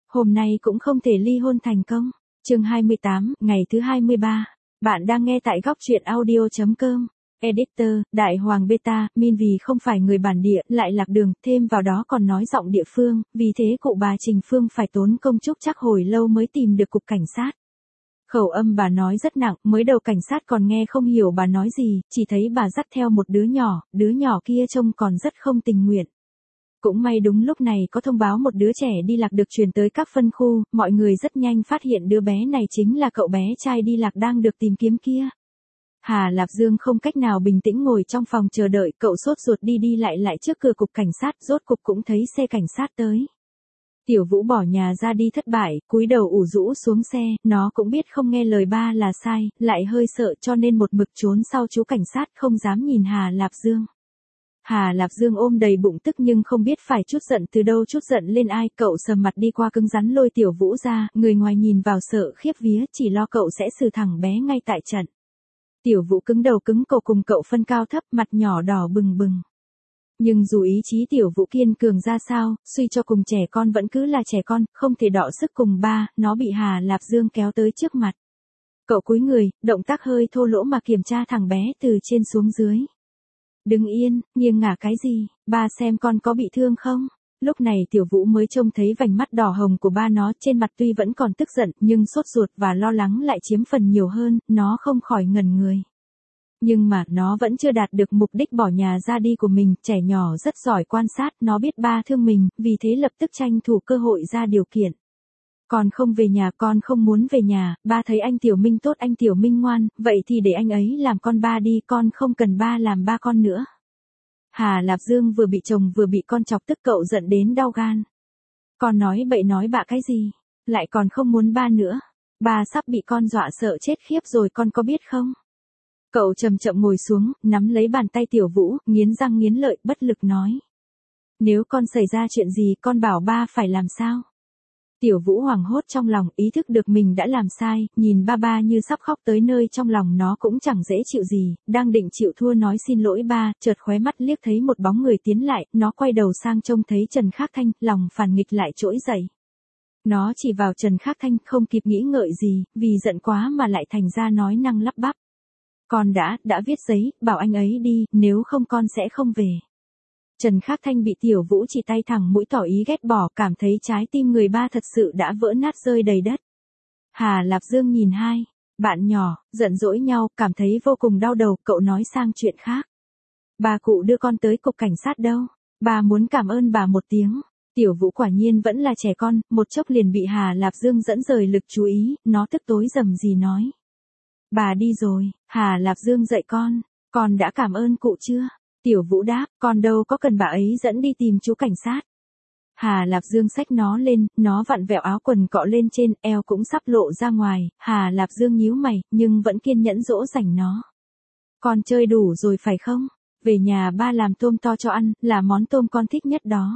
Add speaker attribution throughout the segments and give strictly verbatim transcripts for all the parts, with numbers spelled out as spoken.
Speaker 1: Hôm nay cũng không thể ly hôn thành công. Chương hai mươi tám, ngày thứ hai mươi ba. Bạn đang nghe tại góc truyện audio chấm com. Editor, Đại Hoàng Beta, Min vì không phải người bản địa, lại lạc đường, thêm vào đó còn nói giọng địa phương, vì thế cụ bà Trình Phương phải tốn công chúc chắc hồi lâu mới tìm được cục cảnh sát. Khẩu âm bà nói rất nặng, mới đầu cảnh sát còn nghe không hiểu bà nói gì, chỉ thấy bà dắt theo một đứa nhỏ, đứa nhỏ kia trông còn rất không tình nguyện. Cũng may đúng lúc này có thông báo một đứa trẻ đi lạc được truyền tới các phân khu, mọi người rất nhanh phát hiện đứa bé này chính là cậu bé trai đi lạc đang được tìm kiếm kia. Hà Lạp Dương không cách nào bình tĩnh ngồi trong phòng chờ đợi, cậu sốt ruột đi đi lại lại trước cửa cục cảnh sát, rốt cục cũng thấy xe cảnh sát tới. Tiểu Vũ bỏ nhà ra đi thất bại, cúi đầu ủ rũ xuống xe, nó cũng biết không nghe lời ba là sai, lại hơi sợ cho nên một mực trốn sau chú cảnh sát không dám nhìn Hà Lạp Dương. Hà Lạp Dương ôm đầy bụng tức nhưng không biết phải chút giận từ đâu chút giận lên ai, cậu sầm mặt đi qua cứng rắn lôi Tiểu Vũ ra, người ngoài nhìn vào sợ khiếp vía, chỉ lo cậu sẽ xử thẳng bé ngay tại trận. Tiểu Vũ cứng đầu cứng cổ cùng cậu phân cao thấp, mặt nhỏ đỏ bừng bừng. Nhưng dù ý chí Tiểu Vũ kiên cường ra sao, suy cho cùng trẻ con vẫn cứ là trẻ con, không thể đọ sức cùng ba, nó bị Hà Lạp Dương kéo tới trước mặt. Cậu cúi người, động tác hơi thô lỗ mà kiểm tra thằng bé từ trên xuống dưới. Đừng yên, nghiêng ngả cái gì, ba xem con có bị thương không? Lúc này Tiểu Vũ mới trông thấy vành mắt đỏ hồng của ba nó, trên mặt tuy vẫn còn tức giận, nhưng sốt ruột và lo lắng lại chiếm phần nhiều hơn, nó không khỏi ngẩn người. Nhưng mà, nó vẫn chưa đạt được mục đích bỏ nhà ra đi của mình, trẻ nhỏ rất giỏi quan sát, nó biết ba thương mình, vì thế lập tức tranh thủ cơ hội ra điều kiện. Con không về nhà, con không muốn về nhà, ba thấy anh Tiểu Minh tốt, anh Tiểu Minh ngoan, vậy thì để anh ấy làm con ba đi, con không cần ba làm ba con nữa. Hà Lạp Dương vừa bị chồng vừa bị con chọc tức, cậu giận đến đau gan. Con nói bậy nói bạ cái gì, lại còn không muốn ba nữa, ba sắp bị con dọa sợ chết khiếp rồi, con có biết không? Cậu chậm chậm ngồi xuống, nắm lấy bàn tay Tiểu Vũ, nghiến răng nghiến lợi, bất lực nói. Nếu con xảy ra chuyện gì, con bảo ba phải làm sao? Tiểu Vũ hoảng hốt trong lòng, ý thức được mình đã làm sai, nhìn ba ba như sắp khóc tới nơi, trong lòng nó cũng chẳng dễ chịu gì, đang định chịu thua nói xin lỗi ba, chợt khóe mắt liếc thấy một bóng người tiến lại, nó quay đầu sang trông thấy Trần Khắc Thanh, lòng phản nghịch lại trỗi dậy. Nó chỉ vào Trần Khắc Thanh, không kịp nghĩ ngợi gì, vì giận quá mà lại thành ra nói năng lắp bắp. Con đã, đã viết giấy, bảo anh ấy đi, nếu không con sẽ không về. Trần Khắc Thanh bị Tiểu Vũ chỉ tay thẳng mũi tỏ ý ghét bỏ, cảm thấy trái tim người ba thật sự đã vỡ nát rơi đầy đất. Hà Lạp Dương nhìn hai bạn nhỏ, giận dỗi nhau, cảm thấy vô cùng đau đầu, cậu nói sang chuyện khác. Bà cụ đưa con tới cục cảnh sát đâu, bà muốn cảm ơn bà một tiếng. Tiểu Vũ quả nhiên vẫn là trẻ con, một chốc liền bị Hà Lạp Dương dẫn rời lực chú ý, nó tức tối rầm rì nói. Bà đi rồi, Hà Lạp Dương dạy con, con đã cảm ơn cụ chưa? Tiểu Vũ đáp, con đâu có cần bà ấy dẫn đi tìm chú cảnh sát. Hà Lạp Dương xách nó lên, nó vặn vẹo áo quần cọ lên trên, eo cũng sắp lộ ra ngoài, Hà Lạp Dương nhíu mày, nhưng vẫn kiên nhẫn dỗ dành nó. Con chơi đủ rồi phải không? Về nhà ba làm tôm to cho ăn, là món tôm con thích nhất đó.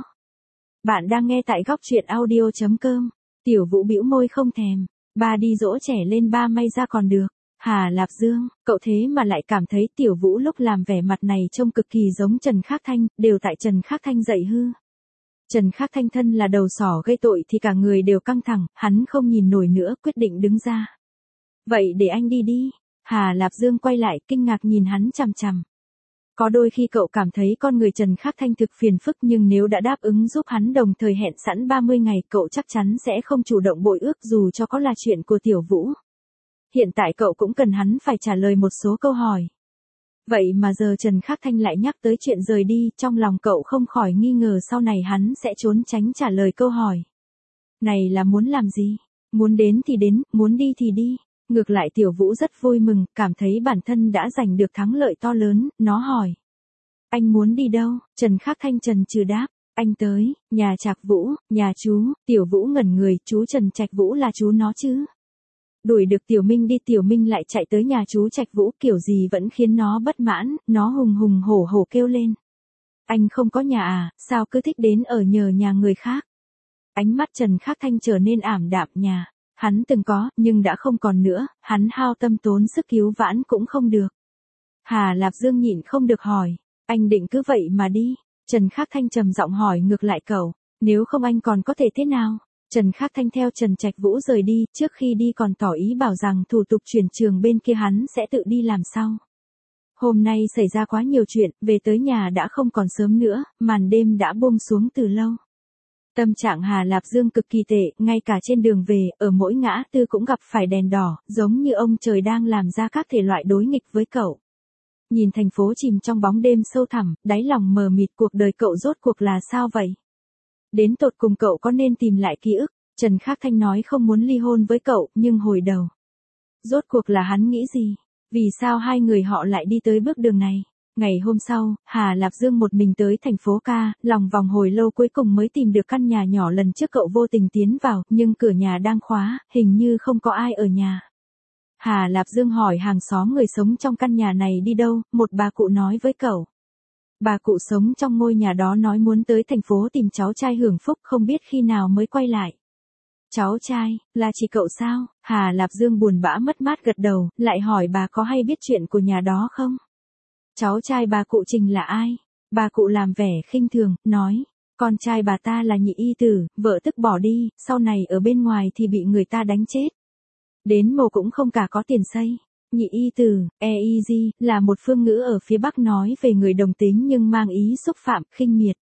Speaker 1: Bạn đang nghe tại góc truyện audio chấm com. Tiểu Vũ bĩu môi không thèm, ba đi dỗ trẻ lên ba may ra còn được. Hà Lạp Dương, cậu thế mà lại cảm thấy Tiểu Vũ lúc làm vẻ mặt này trông cực kỳ giống Trần Khắc Thanh, đều tại Trần Khắc Thanh dạy hư. Trần Khắc Thanh thân là đầu sỏ gây tội thì cả người đều căng thẳng, hắn không nhìn nổi nữa, quyết định đứng ra. Vậy để anh đi đi. Hà Lạp Dương quay lại, kinh ngạc nhìn hắn chằm chằm. Có đôi khi cậu cảm thấy con người Trần Khắc Thanh thực phiền phức, nhưng nếu đã đáp ứng giúp hắn đồng thời hẹn sẵn ba mươi ngày, cậu chắc chắn sẽ không chủ động bội ước dù cho có là chuyện của Tiểu Vũ. Hiện tại cậu cũng cần hắn phải trả lời một số câu hỏi. Vậy mà giờ Trần Khắc Thanh lại nhắc tới chuyện rời đi, trong lòng cậu không khỏi nghi ngờ sau này hắn sẽ trốn tránh trả lời câu hỏi. Này là muốn làm gì? Muốn đến thì đến, muốn đi thì đi. Ngược lại Tiểu Vũ rất vui mừng, cảm thấy bản thân đã giành được thắng lợi to lớn, nó hỏi. Anh muốn đi đâu? Trần Khắc Thanh trần trừ đáp. Anh tới, nhà Trạc Vũ, nhà chú. Tiểu Vũ ngẩn người, chú Trần Trạch Vũ là chú nó chứ? Đuổi được Tiểu Minh đi, Tiểu Minh lại chạy tới nhà chú Trạch Vũ, kiểu gì vẫn khiến nó bất mãn, nó hùng hùng hổ hổ kêu lên. Anh không có nhà à, sao cứ thích đến ở nhờ nhà người khác? Ánh mắt Trần Khắc Thanh trở nên ảm đạm, nhà hắn từng có, nhưng đã không còn nữa, hắn hao tâm tốn sức cứu vãn cũng không được. Hà Lạp Dương nhịn không được hỏi, anh định cứ vậy mà đi? Trần Khắc Thanh trầm giọng hỏi ngược lại cậu, nếu không anh còn có thể thế nào? Trần Khắc Thanh theo Trần Trạch Vũ rời đi, trước khi đi còn tỏ ý bảo rằng thủ tục chuyển trường bên kia hắn sẽ tự đi làm sau. Hôm nay xảy ra quá nhiều chuyện, về tới nhà đã không còn sớm nữa, màn đêm đã buông xuống từ lâu. Tâm trạng Hà Lạp Dương cực kỳ tệ, ngay cả trên đường về, ở mỗi ngã tư cũng gặp phải đèn đỏ, giống như ông trời đang làm ra các thể loại đối nghịch với cậu. Nhìn thành phố chìm trong bóng đêm sâu thẳm, đáy lòng mờ mịt, cuộc đời cậu rốt cuộc là sao vậy? Đến tột cùng cậu có nên tìm lại ký ức? Trần Khắc Thanh nói không muốn ly hôn với cậu, nhưng hồi đầu, rốt cuộc là hắn nghĩ gì? Vì sao hai người họ lại đi tới bước đường này? Ngày hôm sau, Hà Lạp Dương một mình tới thành phố ca, lòng vòng hồi lâu cuối cùng mới tìm được căn nhà nhỏ lần trước cậu vô tình tiến vào, nhưng cửa nhà đang khóa, hình như không có ai ở nhà. Hà Lạp Dương hỏi hàng xóm người sống trong căn nhà này đi đâu, một bà cụ nói với cậu. Bà cụ sống trong ngôi nhà đó nói muốn tới thành phố tìm cháu trai hưởng phúc, không biết khi nào mới quay lại. Cháu trai, là chị cậu sao? Hà Lạp Dương buồn bã mất mát gật đầu, lại hỏi bà có hay biết chuyện của nhà đó không? Cháu trai bà cụ Trình là ai? Bà cụ làm vẻ khinh thường, nói, con trai bà ta là Nhị Y Tử, vợ tức bỏ đi, sau này ở bên ngoài thì bị người ta đánh chết. Đến mồ cũng không cả có tiền xây. Nhị Y Tử, e i gi, là một phương ngữ ở phía Bắc nói về người đồng tính nhưng mang ý xúc phạm, khinh miệt.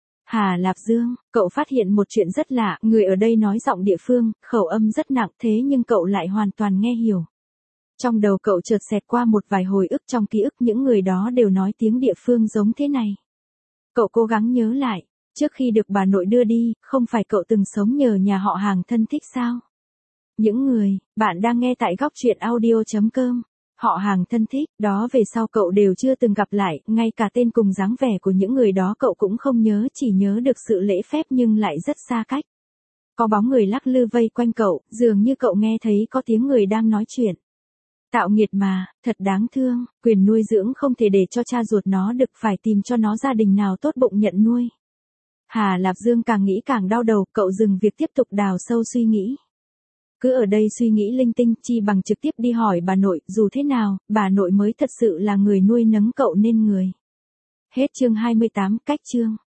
Speaker 1: Hà Lạp Dương, cậu phát hiện một chuyện rất lạ, người ở đây nói giọng địa phương, khẩu âm rất nặng thế nhưng cậu lại hoàn toàn nghe hiểu. Trong đầu cậu chợt xẹt qua một vài hồi ức, trong ký ức những người đó đều nói tiếng địa phương giống thế này. Cậu cố gắng nhớ lại, trước khi được bà nội đưa đi, không phải cậu từng sống nhờ nhà họ hàng thân thích sao? Những người, bạn đang nghe tại góc truyện audio chấm com. Họ hàng thân thích, đó về sau cậu đều chưa từng gặp lại, ngay cả tên cùng dáng vẻ của những người đó cậu cũng không nhớ, chỉ nhớ được sự lễ phép nhưng lại rất xa cách. Có bóng người lắc lư vây quanh cậu, dường như cậu nghe thấy có tiếng người đang nói chuyện. Tạo nghiệt mà, thật đáng thương, quyền nuôi dưỡng không thể để cho cha ruột nó được, phải tìm cho nó gia đình nào tốt bụng nhận nuôi. Hà Lạp Dương càng nghĩ càng đau đầu, cậu dừng việc tiếp tục đào sâu suy nghĩ. Cứ ở đây suy nghĩ linh tinh, chi bằng trực tiếp đi hỏi bà nội, dù thế nào, bà nội mới thật sự là người nuôi nấng cậu nên người. Hết chương hai mươi tám, cách chương.